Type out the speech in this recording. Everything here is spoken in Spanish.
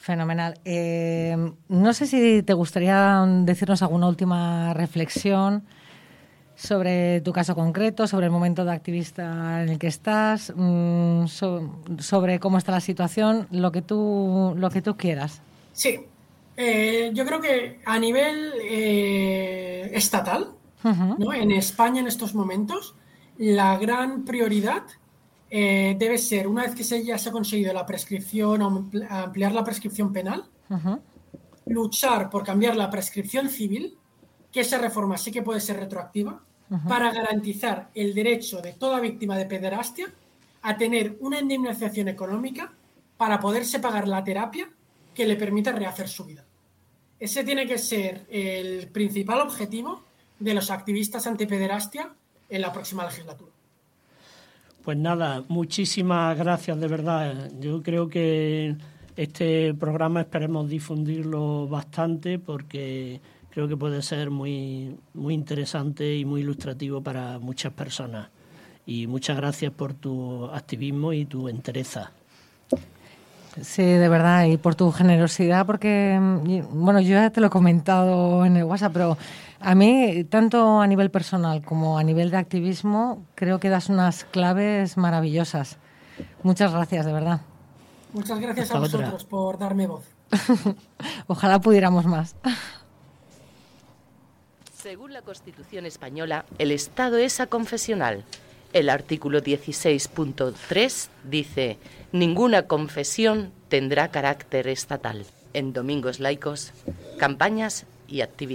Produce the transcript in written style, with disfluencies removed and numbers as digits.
Fenomenal. No sé si te gustaría decirnos alguna última reflexión sobre tu caso concreto, sobre el momento de activista en el que estás, sobre cómo está la situación, lo que tú quieras. Sí, yo creo que a nivel estatal, ¿no? En España en estos momentos, la gran prioridad debe ser, una vez que ya se ha conseguido la prescripción, ampliar la prescripción penal, luchar por cambiar la prescripción civil, que esa reforma sí que puede ser retroactiva, para garantizar el derecho de toda víctima de pederastia a tener una indemnización económica para poderse pagar la terapia que le permita rehacer su vida. Ese tiene que ser el principal objetivo de los activistas antipederastia en la próxima legislatura. Pues nada, muchísimas gracias de verdad. Yo creo que este programa esperemos difundirlo bastante porque creo que puede ser muy, muy interesante y muy ilustrativo para muchas personas. Y muchas gracias por tu activismo y tu entereza. Sí, de verdad, y por tu generosidad, porque, bueno, yo ya te lo he comentado en el WhatsApp, pero a mí, tanto a nivel personal como a nivel de activismo, creo que das unas claves maravillosas. Muchas gracias, de verdad. Muchas gracias a vosotros por darme voz. Ojalá pudiéramos más. Según la Constitución española, el Estado es aconfesional. El artículo 16.3 dice: ninguna confesión tendrá carácter estatal. En Domingos Laicos, campañas y actividades.